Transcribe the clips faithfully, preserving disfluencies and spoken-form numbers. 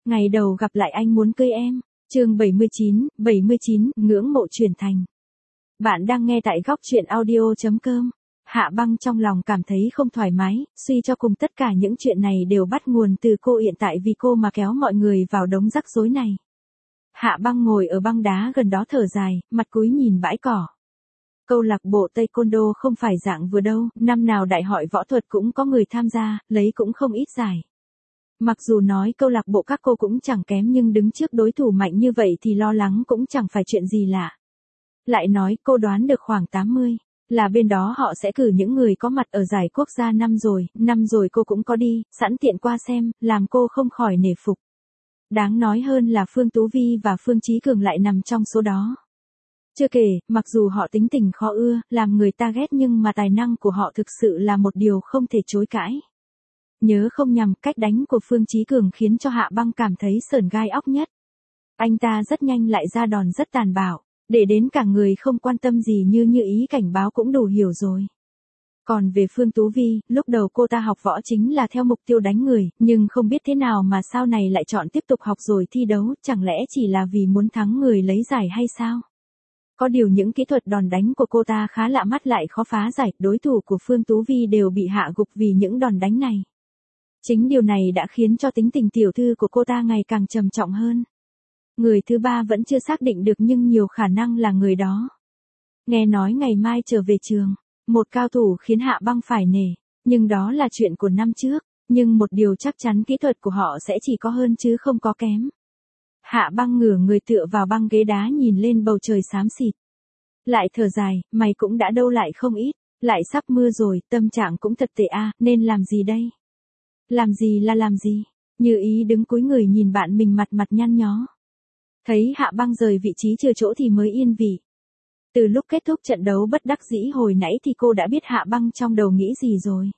Ngày đầu gặp lại anh muốn cưới em. Chương bảy mươi chín, bảy mươi chín, ngưỡng mộ chuyển thành. Bạn đang nghe tại góc truyện audio chấm com. Hạ Băng trong lòng cảm thấy không thoải mái, suy cho cùng tất cả những chuyện này đều bắt nguồn từ cô hiện tại vì cô mà kéo mọi người vào đống rắc rối này. Hạ Băng ngồi ở băng đá gần đó thở dài, mặt cúi nhìn bãi cỏ. Câu lạc bộ Taekwondo không phải dạng vừa đâu, năm nào đại hội võ thuật cũng có người tham gia, lấy cũng không ít giải. Mặc dù nói câu lạc bộ các cô cũng chẳng kém nhưng đứng trước đối thủ mạnh như vậy thì lo lắng cũng chẳng phải chuyện gì lạ. Lại nói cô đoán được khoảng tám mươi, là bên đó họ sẽ cử những người có mặt ở giải quốc gia năm rồi, năm rồi cô cũng có đi, sẵn tiện qua xem, làm cô không khỏi nể phục. Đáng nói hơn là Phương Tú Vi và Phương Chí Cường lại nằm trong số đó. Chưa kể, mặc dù họ tính tình khó ưa, làm người ta ghét nhưng mà tài năng của họ thực sự là một điều không thể chối cãi. Nhớ không nhầm, cách đánh của Phương Chí Cường khiến cho Hạ Băng cảm thấy sởn gai óc nhất. Anh ta rất nhanh lại ra đòn rất tàn bạo, để đến cả người không quan tâm gì như như ý cảnh báo cũng đủ hiểu rồi. Còn về Phương Tú Vi, lúc đầu cô ta học võ chính là theo mục tiêu đánh người, nhưng không biết thế nào mà sau này lại chọn tiếp tục học rồi thi đấu, chẳng lẽ chỉ là vì muốn thắng người lấy giải hay sao? Có điều những kỹ thuật đòn đánh của cô ta khá lạ mắt lại khó phá giải, đối thủ của Phương Tú Vi đều bị hạ gục vì những đòn đánh này. Chính điều này đã khiến cho tính tình tiểu thư của cô ta ngày càng trầm trọng hơn. Người thứ ba vẫn chưa xác định được nhưng nhiều khả năng là người đó. Nghe nói ngày mai trở về trường, một cao thủ khiến Hạ Băng phải nể, nhưng đó là chuyện của năm trước, nhưng một điều chắc chắn kỹ thuật của họ sẽ chỉ có hơn chứ không có kém. Hạ Băng ngửa người tựa vào băng ghế đá nhìn lên bầu trời xám xịt. Lại thở dài, mày cũng đã đâu lại không ít, lại sắp mưa rồi, tâm trạng cũng thật tệ a, nên làm gì đây? Làm gì là làm gì? Như ý đứng cúi người nhìn bạn mình mặt mặt nhăn nhó. Thấy Hạ Băng rời vị trí chưa chỗ thì mới yên vị. Từ lúc kết thúc trận đấu bất đắc dĩ hồi nãy thì cô đã biết Hạ Băng trong đầu nghĩ gì rồi.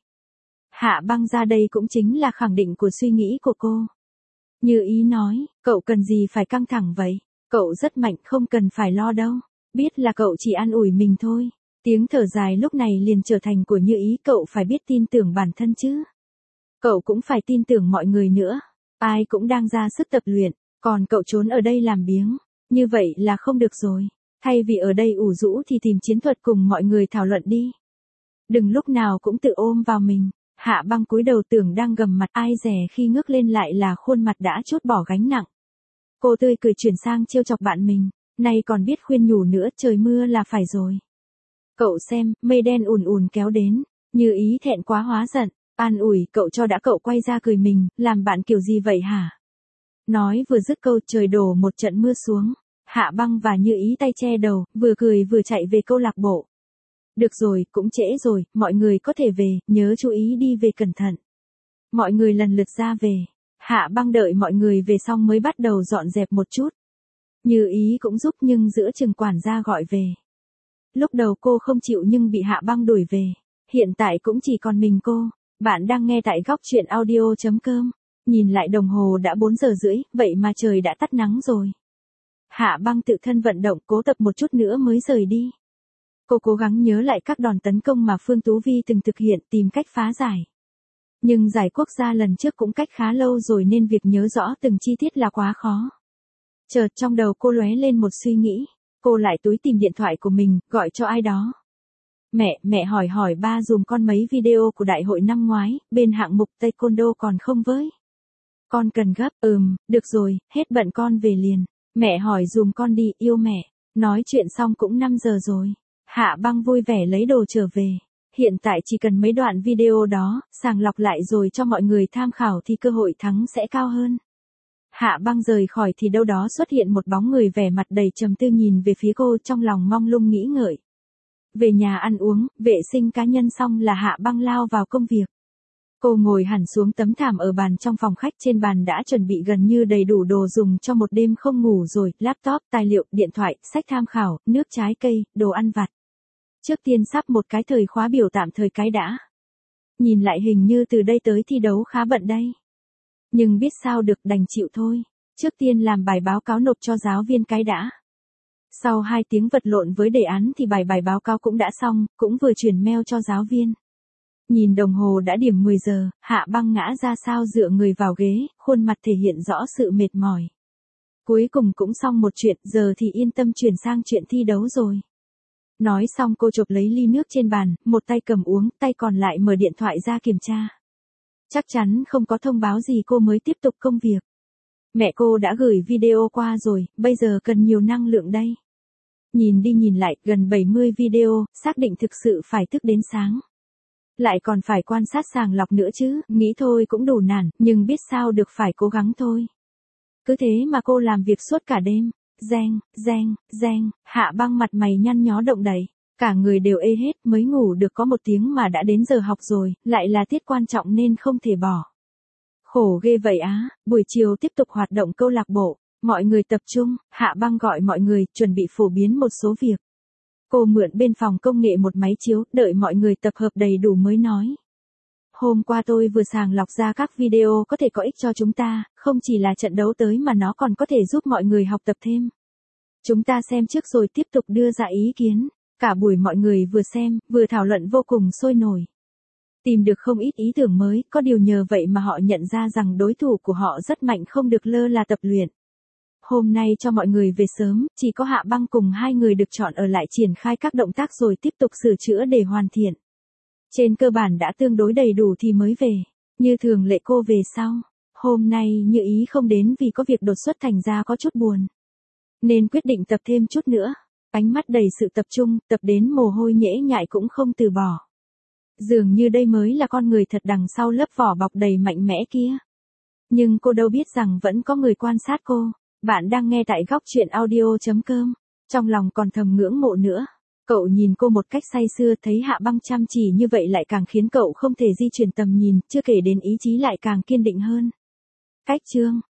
Hạ Băng ra đây cũng chính là khẳng định của suy nghĩ của cô. Như ý nói, cậu cần gì phải căng thẳng vậy? Cậu rất mạnh không cần phải lo đâu. Biết là cậu chỉ an ủi mình thôi. Tiếng thở dài lúc này liền trở thành của Như ý, cậu phải biết tin tưởng bản thân chứ. Cậu cũng phải tin tưởng mọi người nữa. Ai cũng đang ra sức tập luyện, còn cậu trốn ở đây làm biếng. Như vậy là không được rồi. Thay vì ở đây ủ rũ thì tìm chiến thuật cùng mọi người thảo luận đi. Đừng lúc nào cũng tự ôm vào mình. Hạ Băng cúi đầu tưởng đang gầm mặt, ai dè khi ngước lên lại là khuôn mặt đã trút bỏ gánh nặng. Cô tươi cười chuyển sang trêu chọc bạn mình, nay còn biết khuyên nhủ nữa, trời mưa là phải rồi. Cậu xem, mây đen ùn ùn kéo đến, Như ý thẹn quá hóa giận, an ủi cậu cho đã, cậu quay ra cười mình, làm bạn kiểu gì vậy hả? Nói vừa dứt câu trời đổ một trận mưa xuống, Hạ Băng và Như ý tay che đầu, vừa cười vừa chạy về câu lạc bộ. Được rồi, cũng trễ rồi, mọi người có thể về, nhớ chú ý đi về cẩn thận. Mọi người lần lượt ra về, Hạ Băng đợi mọi người về xong mới bắt đầu dọn dẹp một chút. Như ý cũng giúp nhưng giữa chừng quản gia gọi về. Lúc đầu cô không chịu nhưng bị Hạ Băng đuổi về, hiện tại cũng chỉ còn mình cô. Bạn đang nghe tại góc truyện audio chấm com. Nhìn lại đồng hồ đã bốn giờ rưỡi, vậy mà trời đã tắt nắng rồi. Hạ Băng tự thân vận động cố tập một chút nữa mới rời đi. Cô cố gắng nhớ lại các đòn tấn công mà Phương Tú Vi từng thực hiện, tìm cách phá giải. Nhưng giải quốc gia lần trước cũng cách khá lâu rồi nên việc nhớ rõ từng chi tiết là quá khó. Chợt trong đầu cô lóe lên một suy nghĩ, cô lại túi tìm điện thoại của mình, gọi cho ai đó. Mẹ, mẹ hỏi hỏi ba dùm con mấy video của đại hội năm ngoái, bên hạng mục Taekwondo còn không với? Con cần gấp, ừm, được rồi, hết bận con về liền. Mẹ hỏi dùm con đi, yêu mẹ. Nói chuyện xong cũng năm giờ rồi. Hạ Băng vui vẻ lấy đồ trở về. Hiện tại chỉ cần mấy đoạn video đó, sàng lọc lại rồi cho mọi người tham khảo thì cơ hội thắng sẽ cao hơn. Hạ Băng rời khỏi thì đâu đó xuất hiện một bóng người vẻ mặt đầy trầm tư nhìn về phía cô, trong lòng mong lung nghĩ ngợi. Về nhà ăn uống, vệ sinh cá nhân xong là Hạ Băng lao vào công việc. Cô ngồi hẳn xuống tấm thảm ở bàn trong phòng khách, trên bàn đã chuẩn bị gần như đầy đủ đồ dùng cho một đêm không ngủ rồi, laptop, tài liệu, điện thoại, sách tham khảo, nước trái cây, đồ ăn vặt. Trước tiên sắp một cái thời khóa biểu tạm thời cái đã. Nhìn lại hình như từ đây tới thi đấu khá bận đây. Nhưng biết sao được, đành chịu thôi. Trước tiên làm bài báo cáo nộp cho giáo viên cái đã. Sau hai tiếng vật lộn với đề án thì bài bài báo cáo cũng đã xong, cũng vừa chuyển mail cho giáo viên. Nhìn đồng hồ đã điểm mười giờ, Hạ Băng ngã ra sao dựa người vào ghế, khuôn mặt thể hiện rõ sự mệt mỏi. Cuối cùng cũng xong một chuyện, giờ thì yên tâm chuyển sang chuyện thi đấu rồi. Nói xong cô chộp lấy ly nước trên bàn, một tay cầm uống, tay còn lại mở điện thoại ra kiểm tra. Chắc chắn không có thông báo gì cô mới tiếp tục công việc. Mẹ cô đã gửi video qua rồi, bây giờ cần nhiều năng lượng đây. Nhìn đi nhìn lại, gần bảy mươi video, xác định thực sự phải thức đến sáng. Lại còn phải quan sát sàng lọc nữa chứ, nghĩ thôi cũng đủ nản, nhưng biết sao được phải cố gắng thôi. Cứ thế mà cô làm việc suốt cả đêm. Reng, reng, reng, Hạ Băng mặt mày nhăn nhó động đậy. Cả người đều ê hết, mới ngủ được có một tiếng mà đã đến giờ học rồi, lại là tiết quan trọng nên không thể bỏ. Khổ ghê vậy á, buổi chiều tiếp tục hoạt động câu lạc bộ. Mọi người tập trung, Hạ Băng gọi mọi người, chuẩn bị phổ biến một số việc. Cô mượn bên phòng công nghệ một máy chiếu, đợi mọi người tập hợp đầy đủ mới nói. Hôm qua tôi vừa sàng lọc ra các video có thể có ích cho chúng ta, không chỉ là trận đấu tới mà nó còn có thể giúp mọi người học tập thêm. Chúng ta xem trước rồi tiếp tục đưa ra ý kiến. Cả buổi mọi người vừa xem, vừa thảo luận vô cùng sôi nổi. Tìm được không ít ý tưởng mới, có điều nhờ vậy mà họ nhận ra rằng đối thủ của họ rất mạnh, không được lơ là tập luyện. Hôm nay cho mọi người về sớm, chỉ có Hạ Băng cùng hai người được chọn ở lại triển khai các động tác rồi tiếp tục sửa chữa để hoàn thiện. Trên cơ bản đã tương đối đầy đủ thì mới về. Như thường lệ cô về sau. Hôm nay Như Ý không đến vì có việc đột xuất thành ra có chút buồn. Nên quyết định tập thêm chút nữa. Ánh mắt đầy sự tập trung, tập đến mồ hôi nhễ nhại cũng không từ bỏ. Dường như đây mới là con người thật đằng sau lớp vỏ bọc đầy mạnh mẽ kia. Nhưng cô đâu biết rằng vẫn có người quan sát cô. Bạn đang nghe tại góc truyện audio chấm com. Trong lòng còn thầm ngưỡng mộ nữa. Cậu nhìn cô một cách say sưa, thấy Hạ Băng chăm chỉ như vậy lại càng khiến cậu không thể di chuyển tầm nhìn, chưa kể đến ý chí lại càng kiên định hơn. Cách chương